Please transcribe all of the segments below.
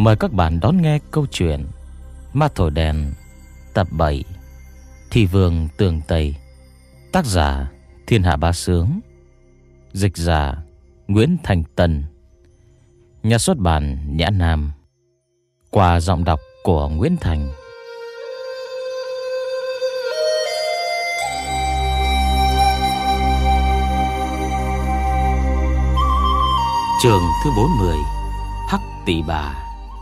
Mời các bạn đón nghe câu chuyện Ma Thổi Đèn tập 7, Thi Vương Tường Tây. Tác giả Thiên Hạ Bá Sướng, dịch giả Nguyễn Thành Tân, nhà xuất bản Nhã Nam, qua giọng đọc của Nguyễn Thành. Chương thứ 40, Hắc Tỷ Bà.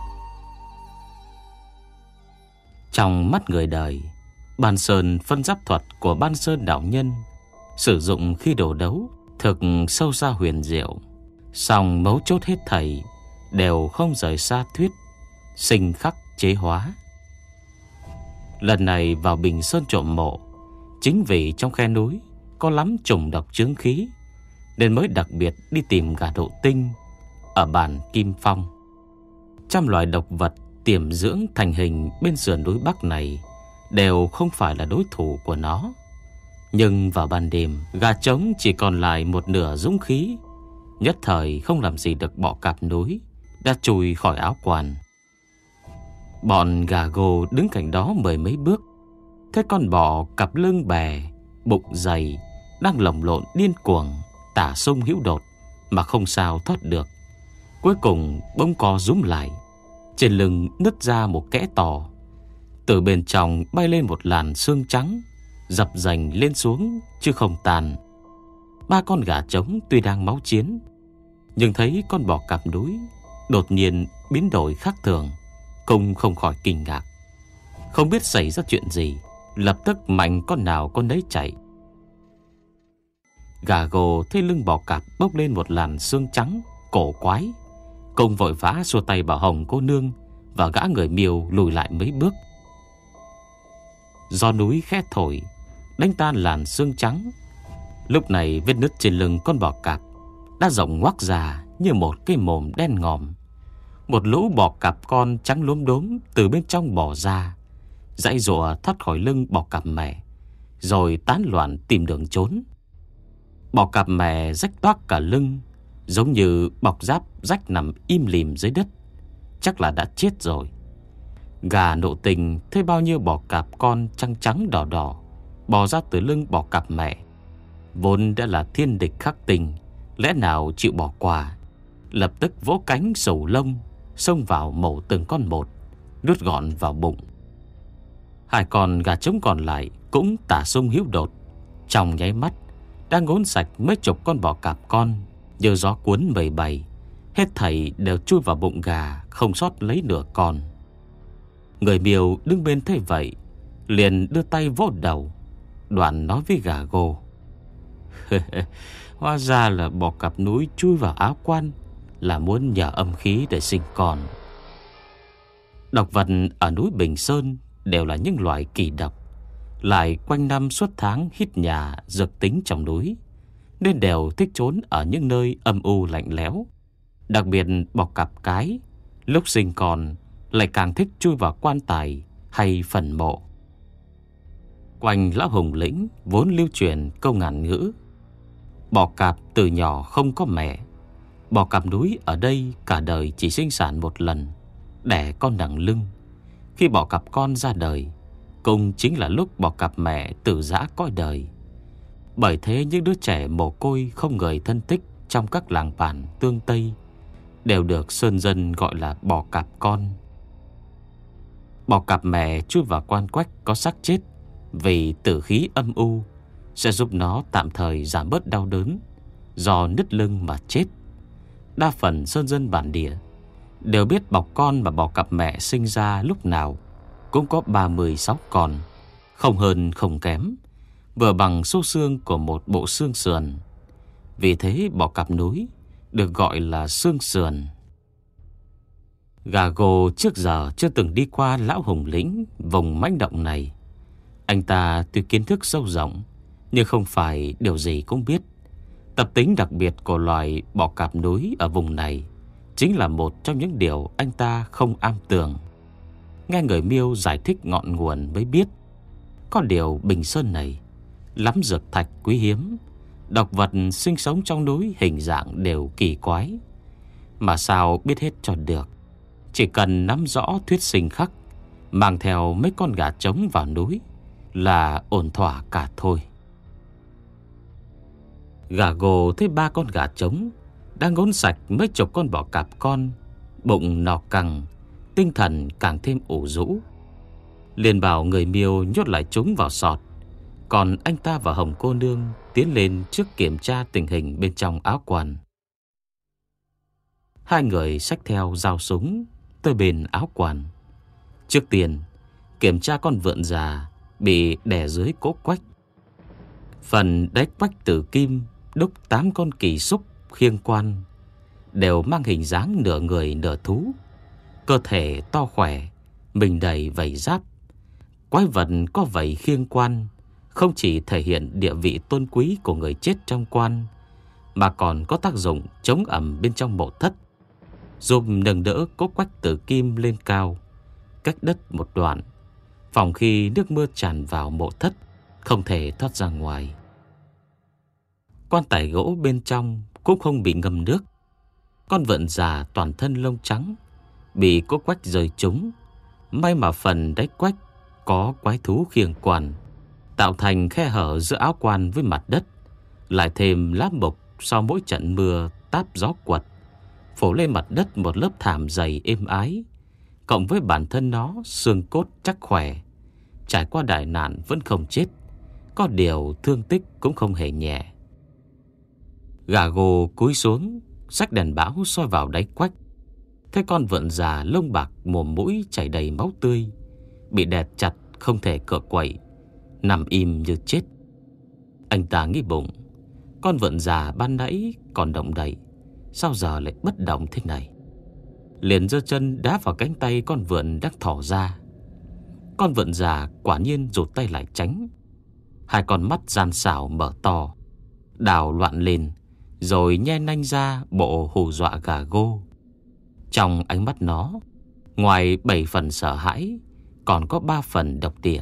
Trong mắt người đời, Ban Sơn phân giáp thuật của Ban Sơn đạo nhân sử dụng khi đổ đấu thực sâu xa huyền diệu, song mấu chốt hết thảy đều không rời xa thuyết sinh khắc chế hóa. Lần này vào Bình Sơn trộm mộ, chính vì trong khe núi có lắm trùng độc chướng khí, nên mới đặc biệt đi tìm gà độ tinh ở bản Kim Phong. Trăm loài độc vật tiềm dưỡng thành hình bên sườn núi Bắc này đều không phải là đối thủ của nó. Nhưng vào ban đêm, gà trống chỉ còn lại một nửa dũng khí, nhất thời không làm gì được bọ cạp núi, đã chui khỏi áo quan. Bọn gà gồ đứng cạnh đó mười mấy bước, thấy con bọ cặp lưng bè, bụng dày đang lồng lộn điên cuồng, tả sung hữu đột mà không sao thoát được. Cuối cùng bỗng co rúm lại, trên lưng nứt ra một kẽ to. Từ bên trong bay lên một làn xương trắng, dập dành lên xuống chứ không tàn. Ba con gà trống tuy đang máu chiến, nhưng thấy con bò cạp núi đột nhiên biến đổi khác thường, cũng không khỏi kinh ngạc. Không biết xảy ra chuyện gì, lập tức mạnh con nào con nấy chạy. Gà gồ thấy lưng bò cạp bốc lên một làn xương trắng cổ quái, cùng vội vã xua tay bảo Hồng cô nương và gã người Miêu lùi lại mấy bước. Gió núi khẽ thổi, đánh tan làn xương trắng. Lúc này vết nứt trên lưng con bò cạp đã rộng ngoác ra như một cái mồm đen ngòm. Một lũ bò cạp con trắng lốm đốm từ bên trong bò ra, giãy giụa thoát khỏi lưng bò cạp mẹ, rồi tán loạn tìm đường trốn. Bò cạp mẹ rách toác cả lưng, giống như bọc giáp rách nằm im lìm dưới đất, chắc là đã chết rồi. Gà nộ tình thấy bao nhiêu bò cạp con trắng trắng đỏ đỏ bò ra từ lưng bò cạp mẹ, vốn đã là thiên địch khắc tình, lẽ nào chịu bỏ qua. Lập tức vỗ cánh sầu lông, xông vào mổ từng con một, nuốt gọn vào bụng. Hai con gà trống còn lại cũng tả sung hữu đột, trong nháy mắt đang ngốn sạch mấy chục con bò cạp con, như gió cuốn mây bay, hết thảy đều chui vào bụng gà, không sót lấy nửa con. Người Miêu đứng bên thấy vậy, liền đưa tay vỗ đầu, đoạn nói với gà gồ: Hóa ra là bò cạp núi chui vào áo quan là muốn nhờ âm khí để sinh con. Độc vật ở núi Bình Sơn đều là những loài kỳ độc, lại quanh năm suốt tháng hít nhà dược tính trong núi, nên đều thích trốn ở những nơi âm u lạnh lẽo. Đặc biệt bò cạp cái lúc sinh con lại càng thích chui vào quan tài hay phần mộ. Quanh lão Hùng Lĩnh vốn lưu truyền câu ngạn ngữ: bò cạp từ nhỏ không có mẹ. Bò cạp núi ở đây cả đời chỉ sinh sản một lần, đẻ con đằng lưng. Khi bò cạp con ra đời, cũng chính là lúc bò cạp mẹ tử giã cõi đời. Bởi thế những đứa trẻ mồ côi không người thân thích trong các làng bản tương Tây đều được sơn dân gọi là bò cạp con. Bò cạp mẹ chui vào quan quách có xác chết, vì tử khí âm u sẽ giúp nó tạm thời giảm bớt đau đớn do nứt lưng mà chết. Đa phần sơn dân bản địa đều biết bọc con mà bò cạp mẹ sinh ra lúc nào cũng có 36 con, không hơn không kém, vừa bằng số xương của một bộ xương sườn. Vì thế bò cạp núi được gọi là xương sườn. Gà gồ trước giờ chưa từng đi qua lão Hùng Lĩnh vùng mãnh động này. Anh ta tuy kiến thức sâu rộng, nhưng không phải điều gì cũng biết. Tập tính đặc biệt của loài bò cạp núi ở vùng này chính là một trong những điều anh ta không am tường. Nghe người Miêu giải thích ngọn nguồn mới biết, có điều Bình Sơn này lắm dược thạch quý hiếm, độc vật sinh sống trong núi hình dạng đều kỳ quái. Mà sao biết hết cho được. Chỉ cần nắm rõ thuyết sinh khắc, mang theo mấy con gà trống vào núi là ổn thỏa cả thôi. Gà gồ thấy 3 con gà trống đang ngốn sạch mấy chục con bò cạp con, bụng no căng, tinh thần càng thêm ủ rũ. Liền bảo người Miêu nhốt lại chúng vào sọt, còn anh ta và Hồng cô nương tiến lên trước kiểm tra tình hình bên trong áo quan. Hai người xách theo dao súng tới bên áo quan. Trước tiên kiểm tra con vượn già bị đè dưới cỗ quách. Phần đáy quách tử kim đúc 8 con kỳ xúc khiêng quan, đều mang hình dáng nửa người nửa thú, cơ thể to khỏe, mình đầy vảy giáp. Quái vật có vảy khiêng quan không chỉ thể hiện địa vị tôn quý của người chết trong quan, mà còn có tác dụng chống ẩm bên trong mộ thất, giúp nâng đỡ cỗ quách tử kim lên cao, cách đất một đoạn, phòng khi nước mưa tràn vào mộ thất không thể thoát ra ngoài. Quan tài gỗ bên trong cũng không bị ngâm nước. Con vượn già toàn thân lông trắng bị cỗ quách rơi trúng, may mà phần đáy quách có quái thú khiêng quan, tạo thành khe hở giữa áo quan với mặt đất, lại thêm lá mục sau mỗi trận mưa táp gió quật, phủ lên mặt đất một lớp thảm dày êm ái. Cộng với bản thân nó xương cốt chắc khỏe, trải qua đại nạn vẫn không chết, có điều thương tích cũng không hề nhẹ. Gà gồ cúi xuống, xách đèn bão soi vào đáy quách, thấy con vượn già lông bạc mồm mũi chảy đầy máu tươi, bị đè chặt không thể cựa quậy, nằm im như chết. Anh ta nghĩ bụng, con vượn già ban nãy còn động đậy, sao giờ lại bất động thế này? Liền giơ chân đá vào cánh tay con vượn đang thỏ ra. Con vượn già quả nhiên rụt tay lại tránh. Hai con mắt gian xảo mở to, đào loạn lên, rồi nhe nanh ra bộ hù dọa gà gô. Trong ánh mắt nó, ngoài 7 phần sợ hãi, còn có 3 phần độc địa.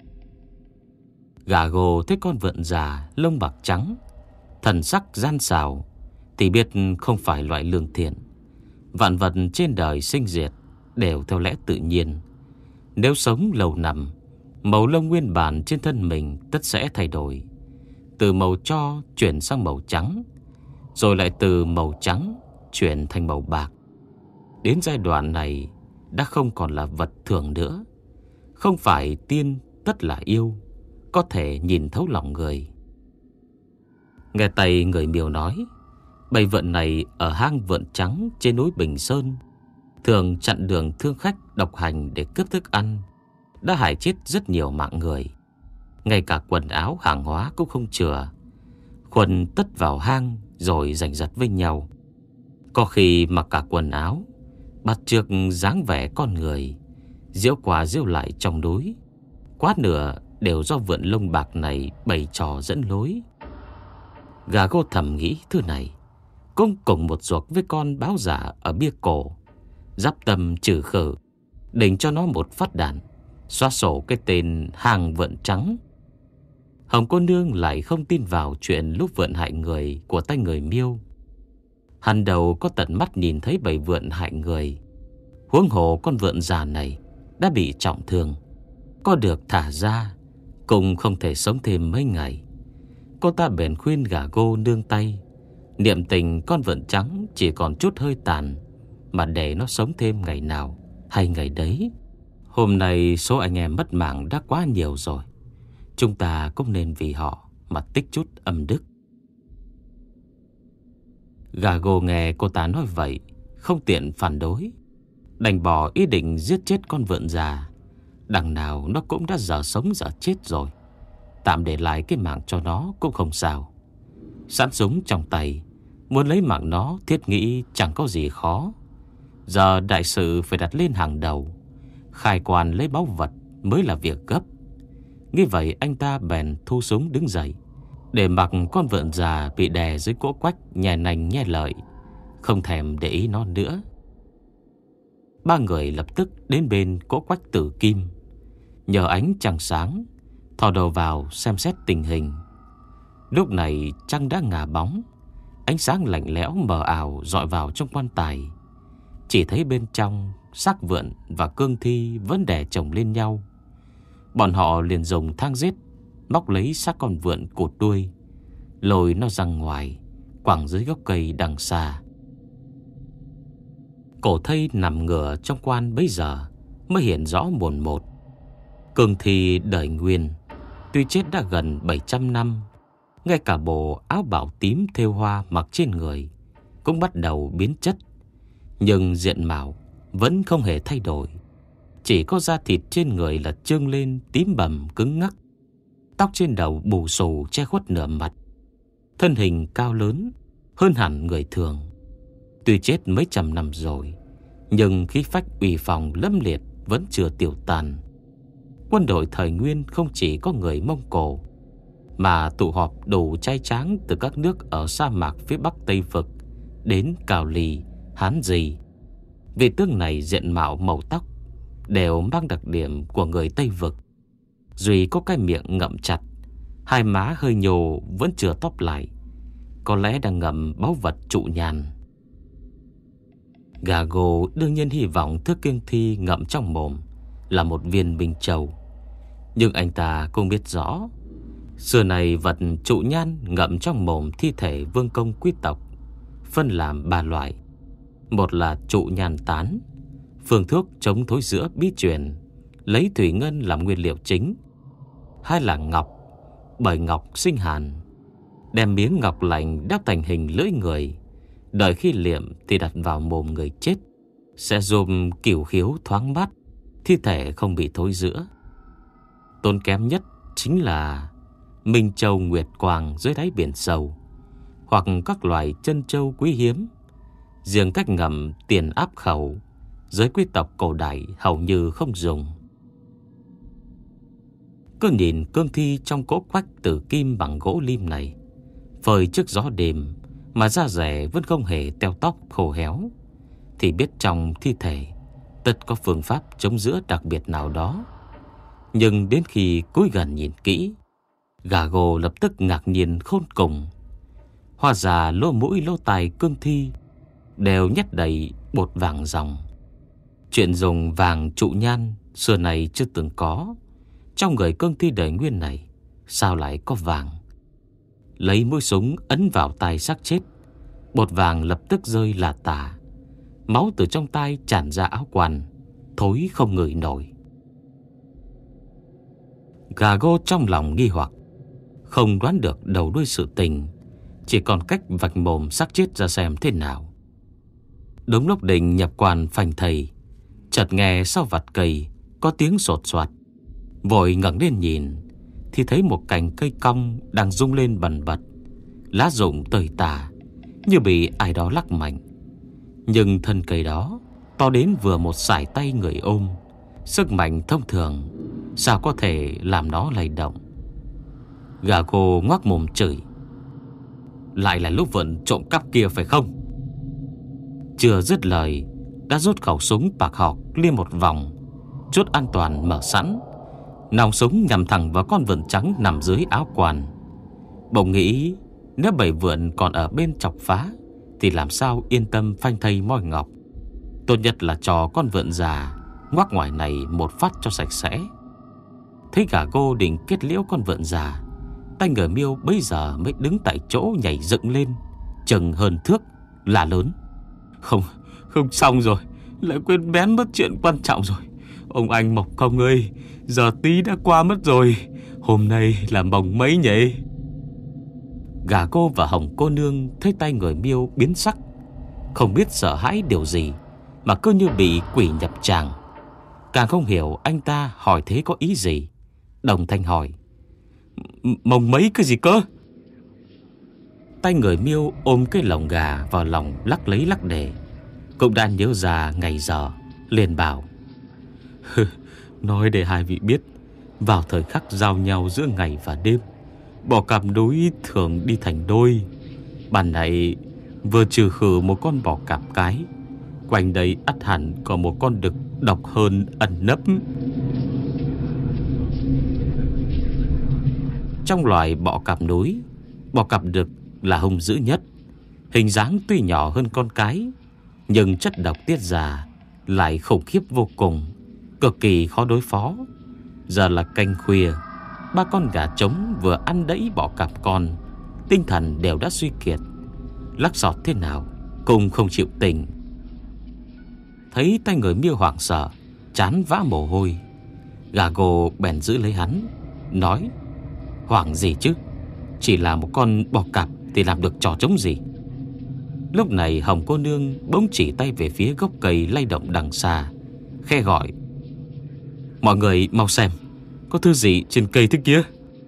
Gà gô thấy con vượn già lông bạc trắng, thần sắc gian xảo, thì biết không phải loại lương thiện. Vạn vật trên đời sinh diệt đều theo lẽ tự nhiên. Nếu sống lâu năm, màu lông nguyên bản trên thân mình tất sẽ thay đổi, từ màu tro chuyển sang màu trắng, rồi lại từ màu trắng chuyển thành màu bạc. Đến giai đoạn này đã không còn là vật thường nữa. Không phải tiên tất là yêu, có thể nhìn thấu lòng người. Nghe tay người Miêu nói, bầy vượn này ở hang vượn trắng trên núi Bình Sơn thường chặn đường thương khách độc hành để cướp thức ăn, đã hại chết rất nhiều mạng người. Ngay cả quần áo hàng hóa cũng không chừa, khuân tất vào hang rồi giành giật với nhau. Có khi mặc cả quần áo, bắt chước dáng vẻ con người, diễu qua diễu lại trong núi. Quá nửa đều do vượn lông bạc này bày trò dẫn lối. Gà gô thầm nghĩ thứ này cũng cùng một ruột với con báo giả ở bia cổ, giáp tâm trừ khử, định cho nó một phát đạn, xóa sổ cái tên hàng vượn trắng. Hồng cô nương lại không tin vào chuyện lúc vượn hại người của tay người Miêu. Hắn đầu có tận mắt nhìn thấy bầy vượn hại người, huống hồ con vượn già này đã bị trọng thương, có được thả ra cũng không thể sống thêm mấy ngày. Cô ta bèn khuyên gà gô nương tay, niệm tình con vượn trắng chỉ còn chút hơi tàn, mà để nó sống thêm ngày nào hay ngày đấy. Hôm nay số anh em mất mạng đã quá nhiều rồi, chúng ta cũng nên vì họ mà tích chút âm đức. Gà gô nghe cô ta nói vậy, không tiện phản đối, đành bỏ ý định giết chết con vượn già. Đằng nào nó cũng đã giờ sống giờ chết rồi, tạm để lại cái mạng cho nó cũng không sao. Sẵn súng trong tay, muốn lấy mạng nó thiết nghĩ chẳng có gì khó. Giờ đại sự phải đặt lên hàng đầu, khai quan lấy báu vật mới là việc gấp. Nghĩ vậy anh ta bèn thu súng đứng dậy, để mặc con vượn già bị đè dưới cỗ quách nhè nành nhè lợi, không thèm để ý nó nữa. Ba người lập tức đến bên cỗ quách tử kim, nhờ ánh trăng sáng thò đầu vào xem xét tình hình. Lúc này trăng đã ngả bóng, ánh sáng lạnh lẽo mờ ảo dọi vào trong quan tài. Chỉ thấy bên trong xác vượn và cương thi vẫn đè chồng lên nhau. Bọn họ liền dùng thang giết móc lấy xác con vượn cụt đuôi, lôi nó ra ngoài, quẳng dưới gốc cây đằng xa. Cổ thây nằm ngửa trong quan bấy giờ mới hiện rõ mồn một. Cương thi đời Nguyên tuy chết đã gần 700 năm, ngay cả bộ áo bào tím thêu hoa mặc trên người cũng bắt đầu biến chất, nhưng diện mạo vẫn không hề thay đổi. Chỉ có da thịt trên người là trương lên tím bầm cứng ngắc, tóc trên đầu bù xù che khuất nửa mặt. Thân hình cao lớn hơn hẳn người thường. Tuy chết mấy trăm năm rồi, nhưng khí phách uy phong lâm liệt vẫn chưa tiêu tan. Quân đội thời Nguyên không chỉ có người Mông Cổ, mà tụ họp đủ trai tráng từ các nước ở sa mạc phía Bắc Tây Vực đến Cào Lì, Hán Gì. Vị tướng này diện mạo màu tóc đều mang đặc điểm của người Tây Vực. Duy có cái miệng ngậm chặt, hai má hơi nhô vẫn chưa tóp lại, có lẽ đang ngậm báu vật trụ nhàn. Gago đương nhiên hy vọng thứ cương thi ngậm trong mồm là một viên minh châu, nhưng anh ta cũng biết rõ xưa này vật trụ nhan ngậm trong mồm thi thể vương công quý tộc phân làm 3 loại. Một là trụ nhan tán, phương thuốc chống thối rữa bí truyền, lấy thủy ngân làm nguyên liệu chính. Hai là ngọc, bởi ngọc sinh hàn, đem miếng ngọc lạnh đắp thành hình lưỡi người, đợi khi liệm thì đặt vào mồm người chết, sẽ giúp cửu khiếu thoáng mát, thi thể không bị thối rữa. Tốn kém nhất chính là minh châu nguyệt quang dưới đáy biển sâu, hoặc các loài chân châu quý hiếm. Riêng cách ngậm tiền áp khẩu, giới quý tộc cổ đại hầu như không dùng. Cứ nhìn cương thi trong cỗ quách tử kim bằng gỗ lim này, phơi trước gió đêm mà da rẻ vẫn không hề teo tóc khô héo, thì biết trong thi thể tất có phương pháp chống rữa đặc biệt nào đó. Nhưng đến khi cúi gần nhìn kỹ, Gago lập tức ngạc nhiên khôn cùng. Hóa ra lỗ mũi lỗ tai cương thi đều nhét đầy bột vàng ròng. Chuyện dùng vàng trụ nhan xưa này chưa từng có. Trong người cương thi đời Nguyên này sao lại có vàng? Lấy mũi súng ấn vào tai xác chết, bột vàng lập tức rơi là tả. Máu từ trong tai tràn ra áo quan, thối không ngửi nổi. Gago trong lòng nghi hoặc, không đoán được đầu đuôi sự tình, chỉ còn cách vạch mồm xác chết ra xem thế nào. Đúng lúc định nhập quan phanh thầy, chợt nghe sau vặt cây có tiếng sột soạt. Vội ngẩng lên nhìn, thì thấy một cành cây cong đang rung lên bần bật, lá rụng tơi tả, như bị ai đó lắc mạnh. Nhưng thân cây đó to đến vừa một sải tay người ôm, sức mạnh thông thường sao có thể làm nó lay động. Gago ngoác mồm chửi, lại là lúc vận trộm cắp kia phải không? Chưa dứt lời đã rút khẩu súng bạc học liên một vòng, chốt an toàn mở sẵn, nòng súng nhằm thẳng vào con vượn trắng nằm dưới áo quan. Bỗng nghĩ nếu bầy vượn còn ở bên chọc phá thì làm sao yên tâm phanh thây moi ngọc. Tốt nhất là cho con vượn già ngoác ngoài này một phát cho sạch sẽ. Thấy Gago định kết liễu con vượn già, tay người Miêu bấy giờ mới đứng tại chỗ nhảy dựng lên, chừng hơn thước, là lớn: Không xong rồi, lại quên bén mất chuyện quan trọng rồi. Ông anh Mộc Công ơi, giờ tí đã qua mất rồi, hôm nay là mồng mấy nhỉ? Gago và Hồng cô nương thấy tay người Miêu biến sắc, không biết sợ hãi điều gì mà cứ như bị quỷ nhập tràng. Càng không hiểu anh ta hỏi thế có ý gì, đồng thanh hỏi: Mồng mấy cái gì cơ? Tay người Miêu ôm cái lồng gà vào lòng lắc lấy lắc để, cũng đã nhớ ra ngày giờ, liền bảo: Nói để hai vị biết, vào thời khắc giao nhau giữa ngày và đêm, bò cạp đối thường đi thành đôi. Ban nãy vừa trừ khử một con bò cạp cái, quanh đây ắt hẳn có một con đực độc hơn ẩn nấp. Trong loài bọ cạp núi, bọ cạp đực là hung dữ nhất. Hình dáng tuy nhỏ hơn con cái, nhưng chất độc tiết ra lại khủng khiếp vô cùng, cực kỳ khó đối phó. Giờ là canh khuya, ba con gà trống vừa ăn đẫy bọ cạp con, tinh thần đều đã suy kiệt, lắc xọt thế nào cũng không chịu tỉnh. Thấy tay người Miêu hoảng sợ, trán vã mồ hôi, gà gồ bèn giữ lấy hắn, nói: "Hoảng gì chứ, chỉ là một con bọ cạp thì làm được trò trống gì?" Lúc này Hồng cô nương bỗng chỉ tay về phía gốc cây lay động đằng xa, khe gọi: "Mọi người mau xem, có thứ gì trên cây thế kia."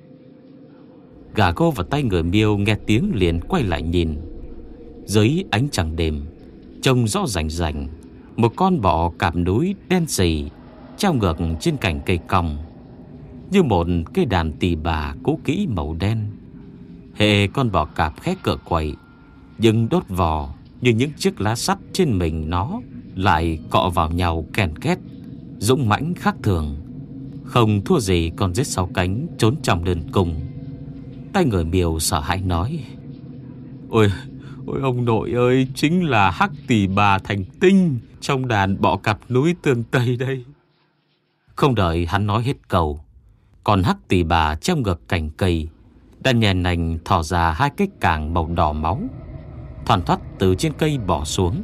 Gà cô và tay người Miêu nghe tiếng liền quay lại nhìn. Dưới ánh trăng đêm, trông rõ rành rành một con bọ cạp núi đen sì treo ngược trên cành cây cong, như một cây đàn tỳ bà cũ kỹ màu đen. Hệ con bọ cạp khẽ cựa quậy, nhưng đốt vò như những chiếc lá sắt trên mình nó lại cọ vào nhau ken két, dũng mãnh khác thường, không thua gì con rết sáu cánh trốn trong đơn cung. Tay người Miêu sợ hãi nói: Ôi ông nội ơi, chính là hắc tỳ bà thành tinh trong đàn bọ cạp núi Tương Tây đây." Không đợi hắn nói hết câu, còn hắc tỳ bà treo ngược cành cây đã nhèn nành thò ra hai cái càng màu đỏ máu, thoăn thoắt từ trên cây bỏ xuống.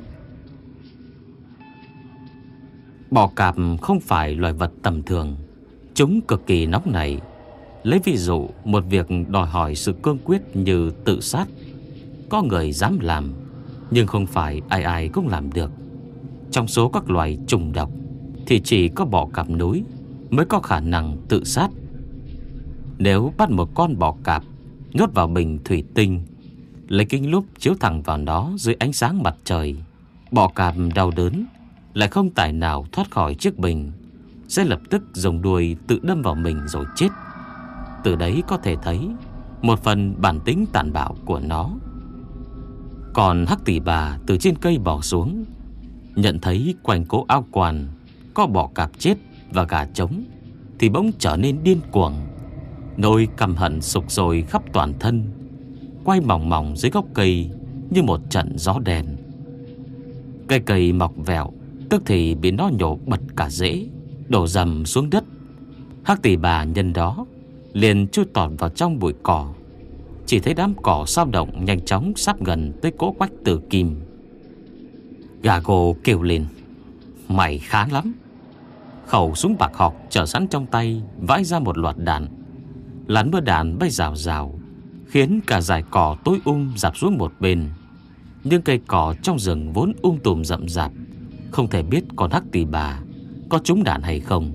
Bọ cạp không phải loài vật tầm thường, chúng cực kỳ nóng nảy. Lấy ví dụ một việc đòi hỏi sự cương quyết như tự sát, có người dám làm, nhưng không phải ai ai cũng làm được. Trong số các loài trùng độc thì chỉ có bọ cạp núi mới có khả năng tự sát. Nếu bắt một con bọ cạp nhốt vào bình thủy tinh, lấy kính lúp chiếu thẳng vào nó dưới ánh sáng mặt trời, bọ cạp đau đớn lại không tài nào thoát khỏi chiếc bình, sẽ lập tức dùng đuôi tự đâm vào mình rồi chết. Từ đấy có thể thấy một phần bản tính tàn bạo của nó. Còn hắc tỳ bà từ trên cây bò xuống, nhận thấy quanh cố ao quan có bọ cạp chết và gà trống, thì bỗng trở nên điên cuồng, nỗi căm hận sục sôi khắp toàn thân, quay mòng mòng dưới gốc cây như một trận gió đen. Cây cây mọc vẹo, tức thì bị nó nhổ bật cả rễ, đổ rầm xuống đất. Hắc tỳ bà nhân đó liền chui tọt vào trong bụi cỏ. Chỉ thấy đám cỏ sao động nhanh chóng sắp gần tới cỗ Quách Tử Kim. Gà gồ kêu lên: "Mày khá lắm!" Khẩu súng bạc học trở sẵn trong tay vãi ra một loạt đạn. Làn mưa đạn bay rào rào, khiến cả dải cỏ tối rạp xuống một bên. Nhưng cây cỏ trong rừng vốn tùm rậm rạp, không thể biết con hắc tỳ bà có trúng đạn hay không.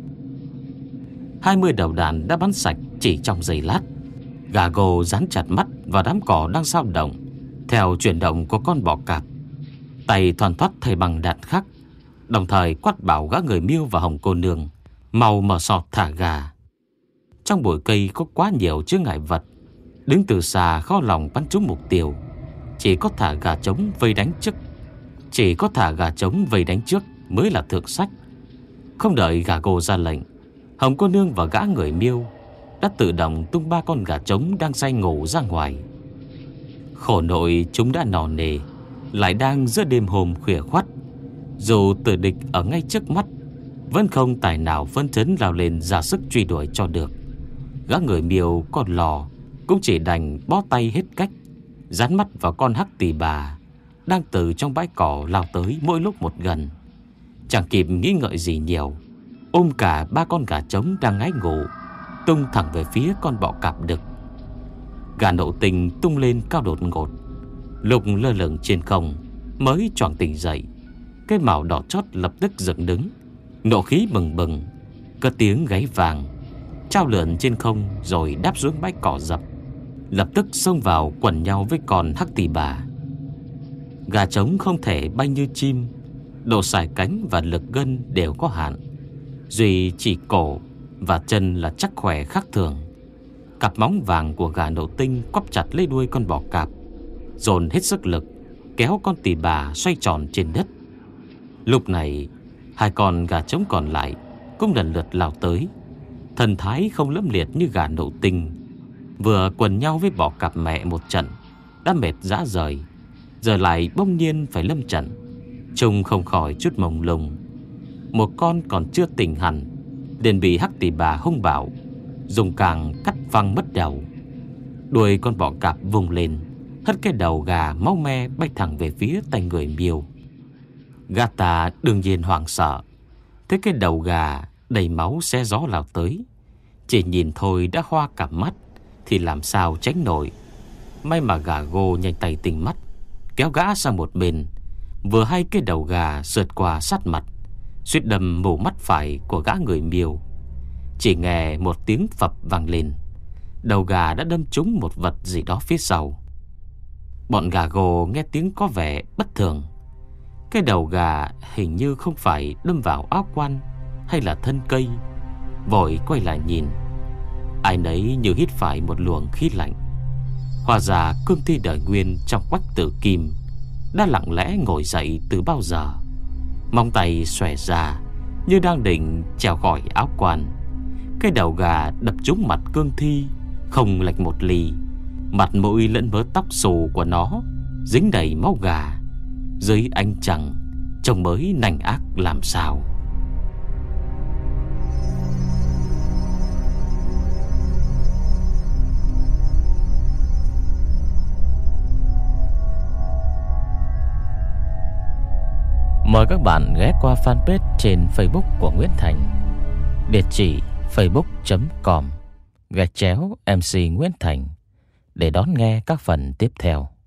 20 đầu đạn đã bắn sạch chỉ trong giây lát. Gà gồ dán chặt mắt vào đám cỏ đang dao động theo chuyển động của con bọ cạp, tay thoăn thoắt thay bằng đạn khác, đồng thời quát bảo gã người Miêu và Hồng cô nương mau mở sọt thả gà. Trong bụi cây có quá nhiều chướng ngại vật, đứng từ xa khó lòng bắn trúng mục tiêu. Chỉ có thả gà trống vây đánh trước mới là thượng sách. Không đợi gà gồ ra lệnh, Hồng cô nương và gã người Miêu đã tự động tung 3 con gà trống đang say ngủ ra ngoài. Khổ nội chúng đã nò nề, lại đang giữa đêm hôm khuya khoắt. Dù tử địch ở ngay trước mắt, vẫn không tài nào phấn chấn lao lên ra sức truy đuổi cho được. Gã người Miêu còn lò cũng chỉ đành bó tay hết cách, dán mắt vào con hắc tỳ bà đang từ trong bãi cỏ lao tới mỗi lúc một gần. Chẳng kịp nghĩ ngợi gì nhiều, ôm cả 3 con gà trống đang ngáy ngủ, tung thẳng về phía con bọ cạp đực. Gà nộ tình tung lên cao đột ngột, lúc lơ lửng trên không mới choàng tỉnh dậy. Cái màu đỏ chót lập tức dựng đứng, nộ khí bừng bừng, cất tiếng gáy vàng, trao lượn trên không rồi đáp xuống bãi cỏ dập, lập tức xông vào quần nhau với con hắc tỳ bà. Gà trống không thể bay như chim, độ sải cánh và lực gân đều có hạn, duy chỉ cổ và chân là chắc khỏe khác thường. Cặp móng vàng của gà nộ tinh quắp chặt lấy đuôi con bọ cạp, dồn hết sức lực kéo con tỳ bà xoay tròn trên đất. Lúc này 2 con gà trống còn lại cũng lần lượt lao tới, thần thái không lẫm liệt như gà nộ tinh. Vừa quần nhau với bọ cạp mẹ một trận đã mệt rã rời, giờ lại bỗng nhiên phải lâm trận. trông không khỏi chút mông lung. Một con còn chưa tỉnh hẳn liền bị hắc tỷ bà hung bạo dùng càng cắt văng mất đầu. Đuôi con bọ cạp vùng lên, hất cái đầu gà máu me bay thẳng về phía tay người Miêu. Gã ta đương nhiên hoảng sợ, thấy cái đầu gà đầy máu xé gió lao tới, chỉ nhìn thôi đã hoa cả mắt, thì làm sao tránh nổi. May mà gà gô nhanh tay tinh mắt, kéo gã sang một bên, vừa hay cái đầu gà sượt qua sát mặt, suýt đâm mù mắt phải của gã người Miêu. Chỉ nghe một tiếng phập vang lên, đầu gà đã đâm trúng một vật gì đó phía sau. Bọn gà gô nghe tiếng có vẻ bất thường. Cái đầu gà hình như không phải đâm vào áo quan hay là thân cây. Vội quay lại nhìn, ai nấy như hít phải một luồng khí lạnh. Hóa ra cương thi đời nguyên trong Quách Tử Kim đã lặng lẽ ngồi dậy từ bao giờ, móng tay xòe ra như đang định trèo khỏi áo quan. Cái đầu gà đập trúng mặt cương thi không lệch một ly, mặt mũi lẫn mớ tóc xù của nó dính đầy máu gà, dưới ánh trăng trông mới nành ác làm sao. Mời các bạn ghé qua fanpage trên Facebook của Nguyễn Thành, địa chỉ facebook.com/MC Nguyễn Thành để đón nghe các phần tiếp theo.